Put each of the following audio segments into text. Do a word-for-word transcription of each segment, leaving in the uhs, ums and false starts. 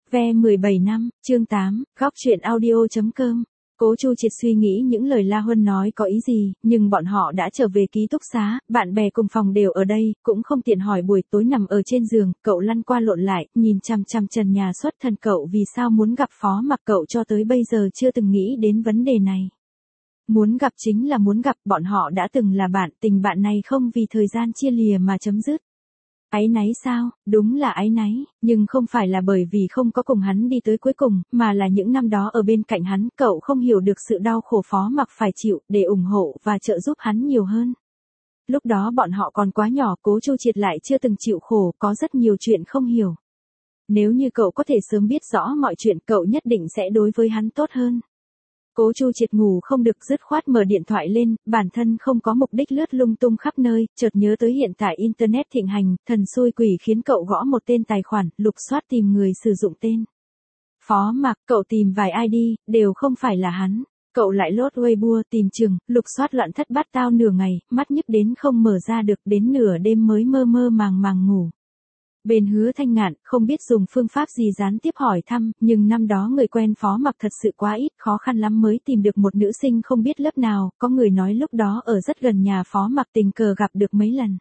Ve mười bảy năm, chương tám, góc truyện audio chấm com. Cố Chu Triệt suy nghĩ những lời La Huân nói có ý gì, nhưng bọn họ đã trở về ký túc xá, bạn bè cùng phòng đều ở đây, cũng không tiện hỏi. Buổi tối nằm ở trên giường, cậu lăn qua lộn lại, nhìn chằm chằm trần nhà xuất thần. Cậu vì sao muốn gặp Phó Mặc? Cậu cho tới bây giờ chưa từng nghĩ đến vấn đề này. Muốn gặp chính là muốn gặp, bọn họ đã từng là bạn, tình bạn này không vì thời gian chia lìa mà chấm dứt. Áy náy sao? Đúng là áy náy, nhưng không phải là bởi vì không có cùng hắn đi tới cuối cùng, mà là những năm đó ở bên cạnh hắn, cậu không hiểu được sự đau khổ Phó Mặc phải chịu, để ủng hộ và trợ giúp hắn nhiều hơn. Lúc đó bọn họ còn quá nhỏ, Cố Chu Triệt lại chưa từng chịu khổ, có rất nhiều chuyện không hiểu. Nếu như cậu có thể sớm biết rõ mọi chuyện, cậu nhất định sẽ đối với hắn tốt hơn. Cố Chu Triệt ngủ không được, dứt khoát mở điện thoại lên, bản thân không có mục đích lướt lung tung khắp nơi, chợt nhớ tới hiện tại internet thịnh hành, thần xui quỷ khiến cậu gõ một tên tài khoản, lục soát tìm người sử dụng tên Phó Mặc. Cậu tìm vài i đê, đều không phải là hắn. Cậu lại lốt Weibo tìm chừng, lục soát loạn thất bát tao nửa ngày, mắt nhức đến không mở ra được, đến nửa đêm mới mơ mơ màng màng ngủ. Bên Hứa Thanh Ngạn, không biết dùng phương pháp gì gián tiếp hỏi thăm, nhưng năm đó người quen Phó Mặc thật sự quá ít, khó khăn lắm mới tìm được một nữ sinh không biết lớp nào, có người nói lúc đó ở rất gần nhà Phó Mặc, tình cờ gặp được mấy lần.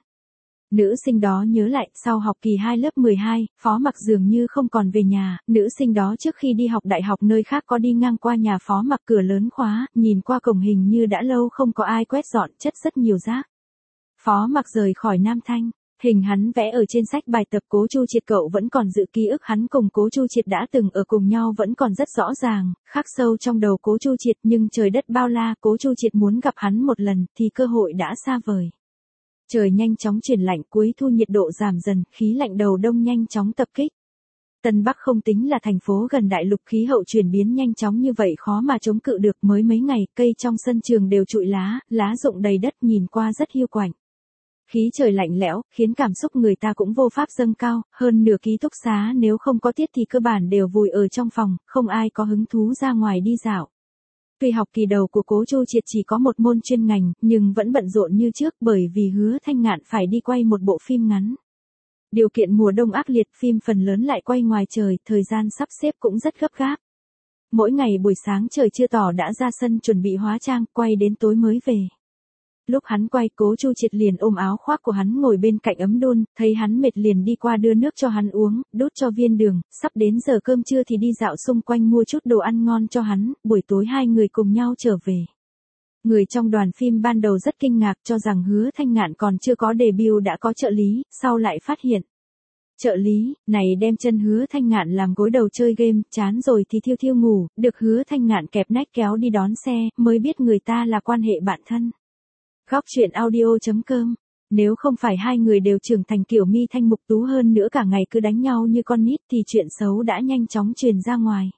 Nữ sinh đó nhớ lại, sau học kỳ hai lớp mười hai, Phó Mặc dường như không còn về nhà, nữ sinh đó trước khi đi học đại học nơi khác có đi ngang qua nhà Phó Mặc, cửa lớn khóa, nhìn qua cổng hình như đã lâu không có ai quét dọn, chất rất nhiều rác. Phó Mặc rời khỏi Nam Thanh. Hình hắn vẽ ở trên sách bài tập Cố Chu Triệt, cậu vẫn còn giữ ký ức hắn cùng Cố Chu Triệt đã từng ở cùng nhau vẫn còn rất rõ ràng, khắc sâu trong đầu Cố Chu Triệt, nhưng trời đất bao la, Cố Chu Triệt muốn gặp hắn một lần thì cơ hội đã xa vời. Trời nhanh chóng chuyển lạnh, cuối thu nhiệt độ giảm dần, khí lạnh đầu đông nhanh chóng tập kích. Tân Bắc không tính là thành phố gần đại lục, khí hậu chuyển biến nhanh chóng như vậy khó mà chống cự được, mới mấy ngày, cây trong sân trường đều trụi lá, lá rụng đầy đất, nhìn qua rất hiu quạnh. Khí trời lạnh lẽo, khiến cảm xúc người ta cũng vô pháp dâng cao, hơn nửa ký túc xá nếu không có tiết thì cơ bản đều vùi ở trong phòng, không ai có hứng thú ra ngoài đi dạo. Tuy học kỳ đầu của Cố Chu Triệt chỉ có một môn chuyên ngành, nhưng vẫn bận rộn như trước bởi vì Hứa Thanh Ngạn phải đi quay một bộ phim ngắn. Điều kiện mùa đông ác liệt, phim phần lớn lại quay ngoài trời, thời gian sắp xếp cũng rất gấp gáp. Mỗi ngày buổi sáng trời chưa tỏ đã ra sân chuẩn bị hóa trang, quay đến tối mới về. Lúc hắn quay, Cố Chu Triệt liền ôm áo khoác của hắn ngồi bên cạnh ấm đun, thấy hắn mệt liền đi qua đưa nước cho hắn uống, đút cho viên đường, sắp đến giờ cơm trưa thì đi dạo xung quanh mua chút đồ ăn ngon cho hắn, buổi tối hai người cùng nhau trở về. Người trong đoàn phim ban đầu rất kinh ngạc, cho rằng Hứa Thanh Ngạn còn chưa có debut đã có trợ lý, sau lại phát hiện. Trợ lý, này đem chân Hứa Thanh Ngạn làm gối đầu chơi game, chán rồi thì thiêu thiêu ngủ, được Hứa Thanh Ngạn kẹp nách kéo đi đón xe, mới biết người ta là quan hệ bạn thân. Góc truyện audio chấm com. Nếu không phải hai người đều trưởng thành kiểu Mi Thanh Mục Tú, hơn nữa cả ngày cứ đánh nhau như con nít, thì chuyện xấu đã nhanh chóng truyền ra ngoài.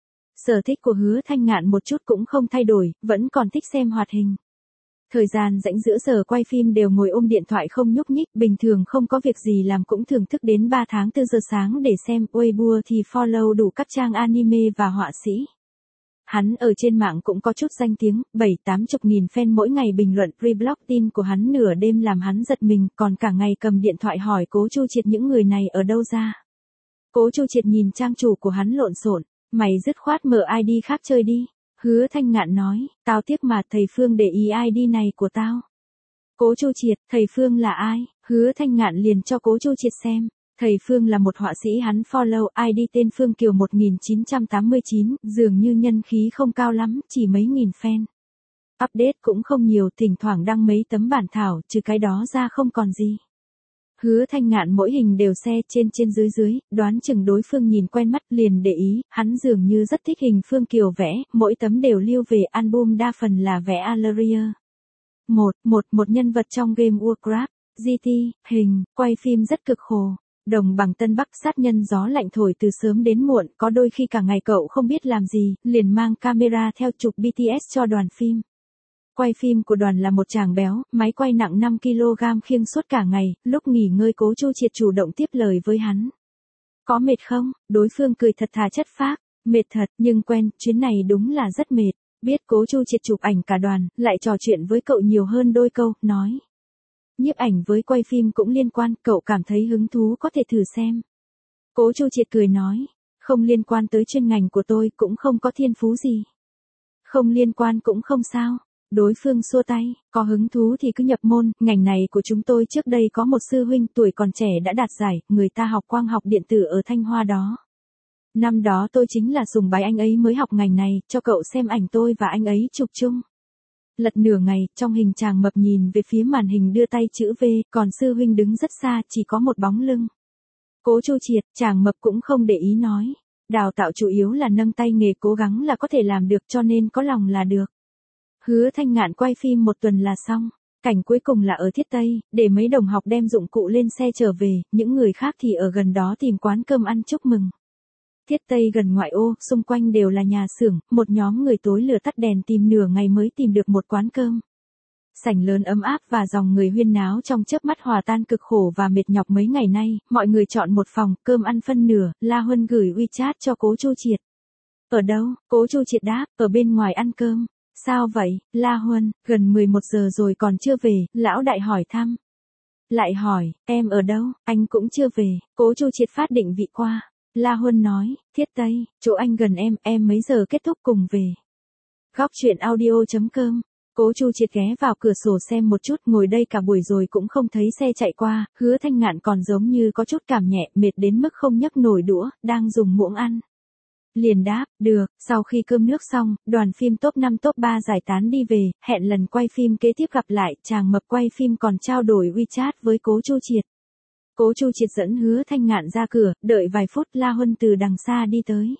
Sở thích của Hứa Thanh Ngạn một chút cũng không thay đổi, vẫn còn thích xem hoạt hình. Thời gian rảnh giữa giờ quay phim đều ngồi ôm điện thoại không nhúc nhích, bình thường không có việc gì làm cũng thưởng thức đến ba tháng tư giờ sáng để xem. Weibo thì follow đủ các trang anime và họa sĩ. Hắn ở trên mạng cũng có chút danh tiếng, bảy tám chục nghìn fan mỗi ngày bình luận. Reblog tin của hắn nửa đêm làm hắn giật mình, còn cả ngày cầm điện thoại hỏi Cố Chu Triệt những người này ở đâu ra. Cố Chu Triệt nhìn trang chủ của hắn lộn xộn, mày dứt khoát mở i đê khác chơi đi. Hứa Thanh Ngạn nói, tao tiếc mà, thầy Phương để ý i đê này của tao. Cố Chu Triệt, thầy Phương là ai? Hứa Thanh Ngạn liền cho Cố Chu Triệt xem. Thầy Phương là một họa sĩ hắn follow, i đê tên Phương Kiều một nghìn chín trăm tám mươi chín, dường như nhân khí không cao lắm, chỉ mấy nghìn fan. Update cũng không nhiều, thỉnh thoảng đăng mấy tấm bản thảo, trừ cái đó ra không còn gì. Hứa Thanh Ngạn mỗi hình đều xe trên trên dưới dưới, đoán chừng đối phương nhìn quen mắt liền để ý, hắn dường như rất thích hình Phương Kiều vẽ, mỗi tấm đều lưu về album, đa phần là vẽ Alaria. Một, một, một nhân vật trong game Warcraft, giê tê, hình, quay phim rất cực khổ. Đồng bằng Tân Bắc, sát nhân gió lạnh thổi từ sớm đến muộn, có đôi khi cả ngày cậu không biết làm gì, liền mang camera theo chụp bê tê ét cho đoàn phim. Quay phim của đoàn là một chàng béo, máy quay nặng năm ki lô gam khiêng suốt cả ngày, lúc nghỉ ngơi Cố Chu Triệt chủ động tiếp lời với hắn. Có mệt không? Đối phương cười thật thà chất phác, mệt thật, nhưng quen, chuyến này đúng là rất mệt. Biết Cố Chu Triệt chụp ảnh cả đoàn, lại trò chuyện với cậu nhiều hơn đôi câu, nói. Nhiếp ảnh với quay phim cũng liên quan, cậu cảm thấy hứng thú có thể thử xem. Cố Chu Triệt cười nói, Không liên quan tới chuyên ngành của tôi, cũng không có thiên phú gì. Không liên quan cũng không sao. Đối phương xua tay, có hứng thú thì cứ nhập môn, ngành này của chúng tôi trước đây có một sư huynh tuổi còn trẻ đã đạt giải, người ta học quang học điện tử ở Thanh Hoa đó. Năm đó tôi chính là sùng bái anh ấy mới học ngành này, cho cậu xem ảnh tôi và anh ấy chụp chung. Lật nửa ngày, trong hình chàng mập nhìn về phía màn hình đưa tay chữ V, còn sư huynh đứng rất xa, chỉ có một bóng lưng. Cố Chu Triệt, chàng mập cũng không để ý nói. Đào tạo chủ yếu là nâng tay nghề, cố gắng là có thể làm được, cho nên có lòng là được. Hứa Thanh Ngạn quay phim một tuần là xong. Cảnh cuối cùng là ở Thiết Tây, để mấy đồng học đem dụng cụ lên xe trở về, những người khác thì ở gần đó tìm quán cơm ăn chúc mừng. Thiết Tây gần ngoại ô, xung quanh đều là nhà xưởng, một nhóm người tối lửa tắt đèn tìm nửa ngày mới tìm được một quán cơm. Sảnh lớn ấm áp và dòng người huyên náo trong chớp mắt hòa tan cực khổ và mệt nhọc mấy ngày nay, mọi người chọn một phòng, cơm ăn phân nửa, La Huân gửi WeChat cho Cố Chu Triệt. Ở đâu? Cố Chu Triệt đáp, ở bên ngoài ăn cơm. Sao vậy, La Huân, gần mười một giờ rồi còn chưa về, lão đại hỏi thăm. Lại hỏi, em ở đâu, anh cũng chưa về, Cố Chu Triệt phát định vị qua. La Huân nói, Thiết Tây, chỗ anh gần em, em mấy giờ kết thúc cùng về. Góc chuyện audio chấm com. Cố Chu Triệt ghé vào cửa sổ xem một chút, ngồi đây cả buổi rồi cũng không thấy xe chạy qua, Hứa Thanh Ngạn còn giống như có chút cảm nhẹ, mệt đến mức không nhấc nổi đũa, đang dùng muỗng ăn. Liền đáp, được, sau khi cơm nước xong, đoàn phim top năm top ba giải tán đi về, hẹn lần quay phim kế tiếp gặp lại, chàng mập quay phim còn trao đổi WeChat với Cố Chu Triệt. Cố Chu Triệt dẫn Hứa Thanh Ngạn ra cửa, đợi vài phút La Huân từ đằng xa đi tới.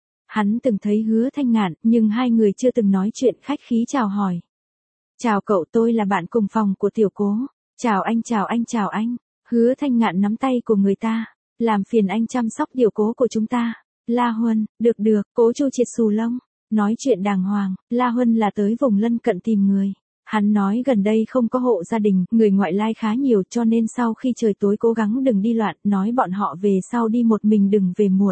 Hắn từng thấy Hứa Thanh Ngạn, nhưng hai người chưa từng nói chuyện khách khí chào hỏi. Chào cậu, tôi là bạn cùng phòng của Tiểu Cố. Chào anh, chào anh, chào anh. Hứa Thanh Ngạn nắm tay của người ta. Làm phiền anh chăm sóc Tiểu Cố của chúng ta. La Huân, được được, Cố Chu Triệt xù lông. Nói chuyện đàng hoàng, La Huân là tới vùng lân cận tìm người. Hắn nói gần đây không có hộ gia đình, người ngoại lai khá nhiều cho nên sau khi trời tối cố gắng đừng đi loạn, nói bọn họ về sau đi một mình đừng về muộn.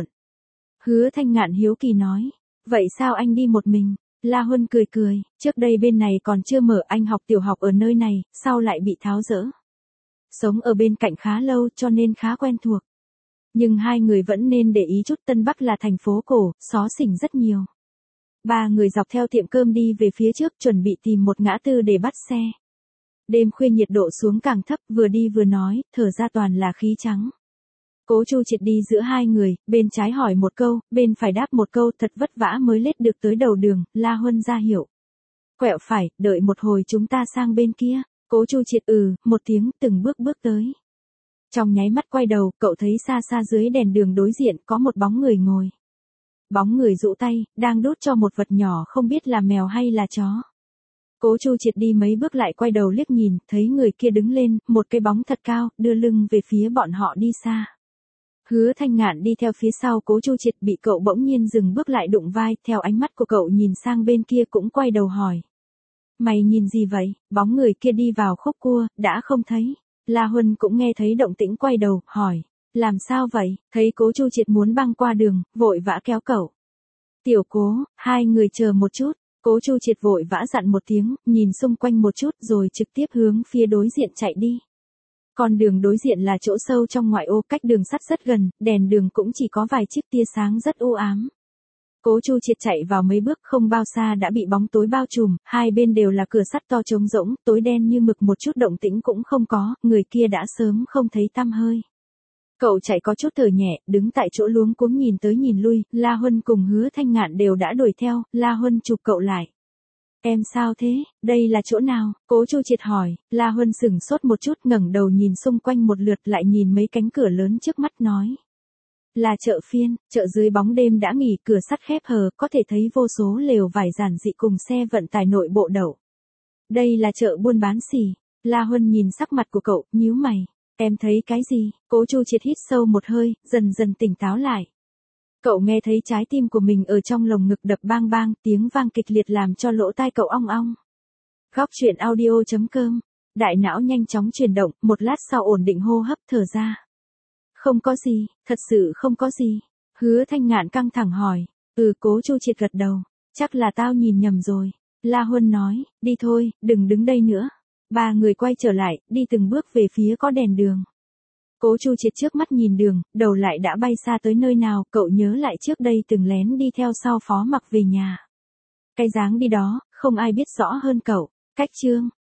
Hứa Thanh Ngạn hiếu kỳ nói, vậy sao anh đi một mình? La Huân cười cười, trước đây bên này còn chưa mở, anh học tiểu học ở nơi này, sau lại bị tháo dỡ. Sống ở bên cạnh khá lâu cho nên khá quen thuộc. Nhưng hai người vẫn nên để ý chút, Tân Bắc là thành phố cổ, xó xỉnh rất nhiều. Ba người dọc theo tiệm cơm đi về phía trước, chuẩn bị tìm một ngã tư để bắt xe. Đêm khuya nhiệt độ xuống càng thấp, vừa đi vừa nói, thở ra toàn là khí trắng. Cố Chu Triệt đi giữa hai người, bên trái hỏi một câu, bên phải đáp một câu, thật vất vả mới lết được tới đầu đường, La Huân ra hiệu. Quẹo phải, đợi một hồi chúng ta sang bên kia. Cố Chu Triệt ừ, một tiếng, từng bước bước tới. Trong nháy mắt quay đầu, cậu thấy xa xa dưới đèn đường đối diện có một bóng người ngồi. Bóng người rũ tay, đang đút cho một vật nhỏ không biết là mèo hay là chó. Cố Chu Triệt đi mấy bước lại quay đầu liếc nhìn, thấy người kia đứng lên, một cái bóng thật cao, đưa lưng về phía bọn họ đi xa. Hứa Thanh Ngạn đi theo phía sau Cố Chu Triệt, bị cậu bỗng nhiên dừng bước lại đụng vai, theo ánh mắt của cậu nhìn sang bên kia cũng quay đầu hỏi. Mày nhìn gì vậy? Bóng người kia đi vào khúc cua, đã không thấy. La Huân cũng nghe thấy động tĩnh quay đầu, hỏi. Làm sao vậy? Thấy Cố Chu Triệt muốn băng qua đường, vội vã kéo cậu. Tiểu Cố, hai người chờ một chút. Cố Chu Triệt vội vã dặn một tiếng, nhìn xung quanh một chút rồi trực tiếp hướng phía đối diện chạy đi. Con đường đối diện là chỗ sâu trong ngoại ô, cách đường sắt rất gần, đèn đường cũng chỉ có vài chiếc tia sáng rất u ám. Cố Chu Triệt chạy vào mấy bước không bao xa đã bị bóng tối bao trùm, hai bên đều là cửa sắt to trống rỗng, tối đen như mực, một chút động tĩnh cũng không có, người kia đã sớm không thấy tăm hơi. Cậu chạy có chút thở nhẹ, đứng tại chỗ luống cuống nhìn tới nhìn lui, La Huân cùng Hứa Thanh Ngạn đều đã đuổi theo, La Huân chụp cậu lại. Em sao thế, đây là chỗ nào? Cố Chu Triệt hỏi, La Huân sửng sốt một chút, ngẩng đầu nhìn xung quanh một lượt lại nhìn mấy cánh cửa lớn trước mắt nói. Là chợ phiên, chợ dưới bóng đêm đã nghỉ, cửa sắt khép hờ, có thể thấy vô số lều vải giản dị cùng xe vận tải nội bộ đậu. Đây là chợ buôn bán xỉ. La Huân nhìn sắc mặt của cậu, nhíu mày. Em thấy cái gì? Cố Chu Triệt hít sâu một hơi, dần dần tỉnh táo lại. Cậu nghe thấy trái tim của mình ở trong lồng ngực đập bang bang, tiếng vang kịch liệt làm cho lỗ tai cậu ong ong. Góc chuyện audio chấm com. Đại não nhanh chóng chuyển động, một lát sau ổn định hô hấp, thở ra. Không có gì, thật sự không có gì. Hứa Thanh Ngạn căng thẳng hỏi. Ừ, Cố Chu Triệt gật đầu. Chắc là tao nhìn nhầm rồi. La Huân nói, đi thôi, đừng đứng đây nữa. Ba người quay trở lại, đi từng bước về phía có đèn đường. Cố Chu Triệt trước mắt nhìn đường, đầu lại đã bay xa tới nơi nào, cậu nhớ lại trước đây từng lén đi theo sau Phó Mặc về nhà. Cái dáng đi đó, không ai biết rõ hơn cậu. Cách chương